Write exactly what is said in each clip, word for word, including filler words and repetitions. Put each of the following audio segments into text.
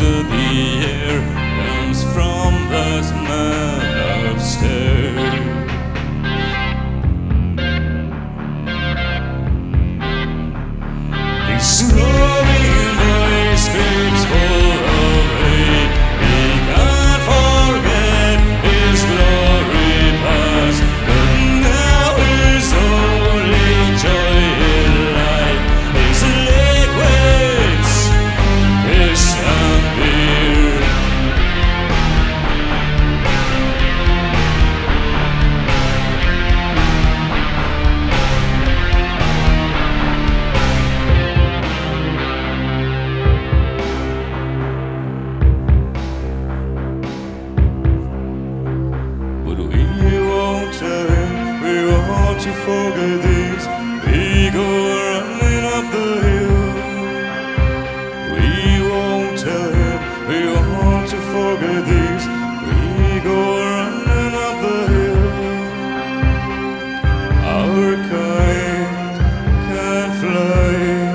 of the air comes from that man upstairs. His roaring voice screams full of hate. He can't forget his glory past, but now his only joy in life is liquids, fish and beer. But we won't tell him we want to forget this. We go running up the hill. We won't tell him we want to forget this. We go running up the hill. Our kind can fly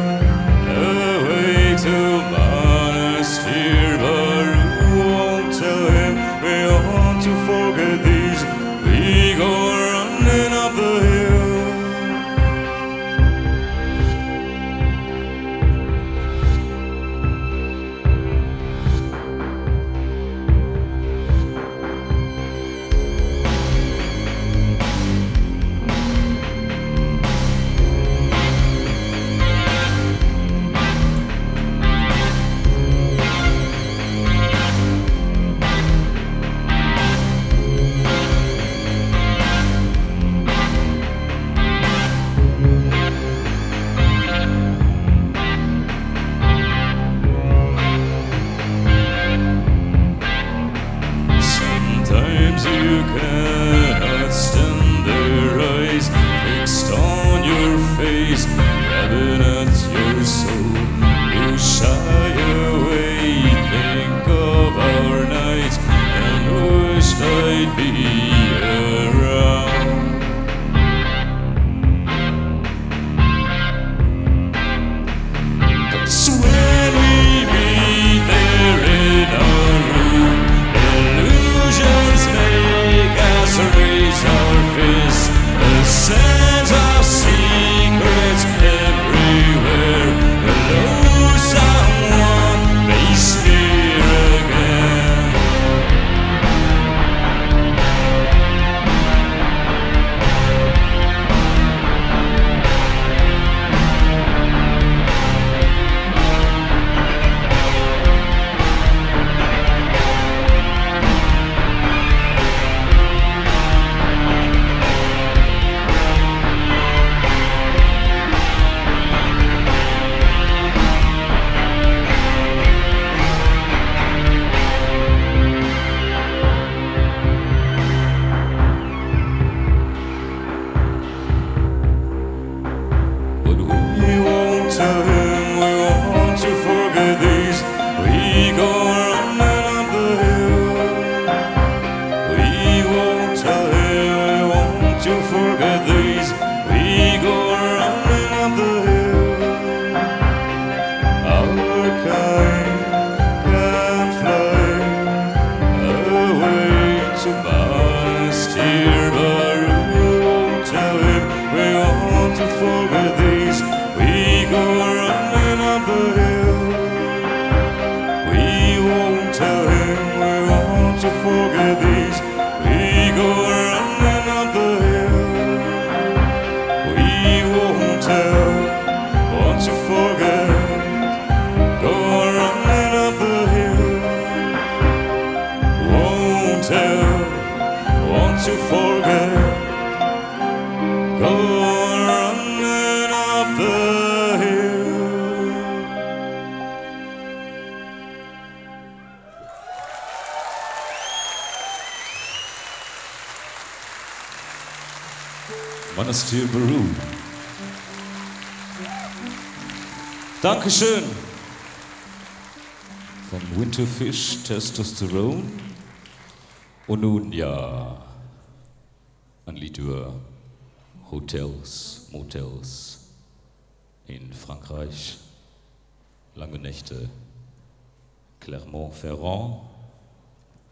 away to Monastir, but we won't tell him we want to forget these. We go running up the hill. Sometimes you cannot stand their eyes fixed on your face, grabbing at your soul. You shy away, think of our nights, and wish I'd be around. 'Cause when we meet there in our room, illusions make us raise our fists. A sense of secrets everywhere. Hello, someone may sneer again. But we won't tell him we want to forget these. We go running up the hill. We won't tell him we want to forget these. We go running up the hill. Our kind can fly away to Monastir, but we won't tell him we want to forget these. We go running up the hill. We won't tell him we want to forget these. We go running up the hill. We won't tell, want to forget. Go running up the hill. Won't tell, want to forget. Go running up the hill. Monastir, Peru. Dankeschön. Von Winterfish, Testosterone. Und nun ja, ein Lied über Hotels, Motels in Frankreich, lange Nächte Clermont-Ferrand,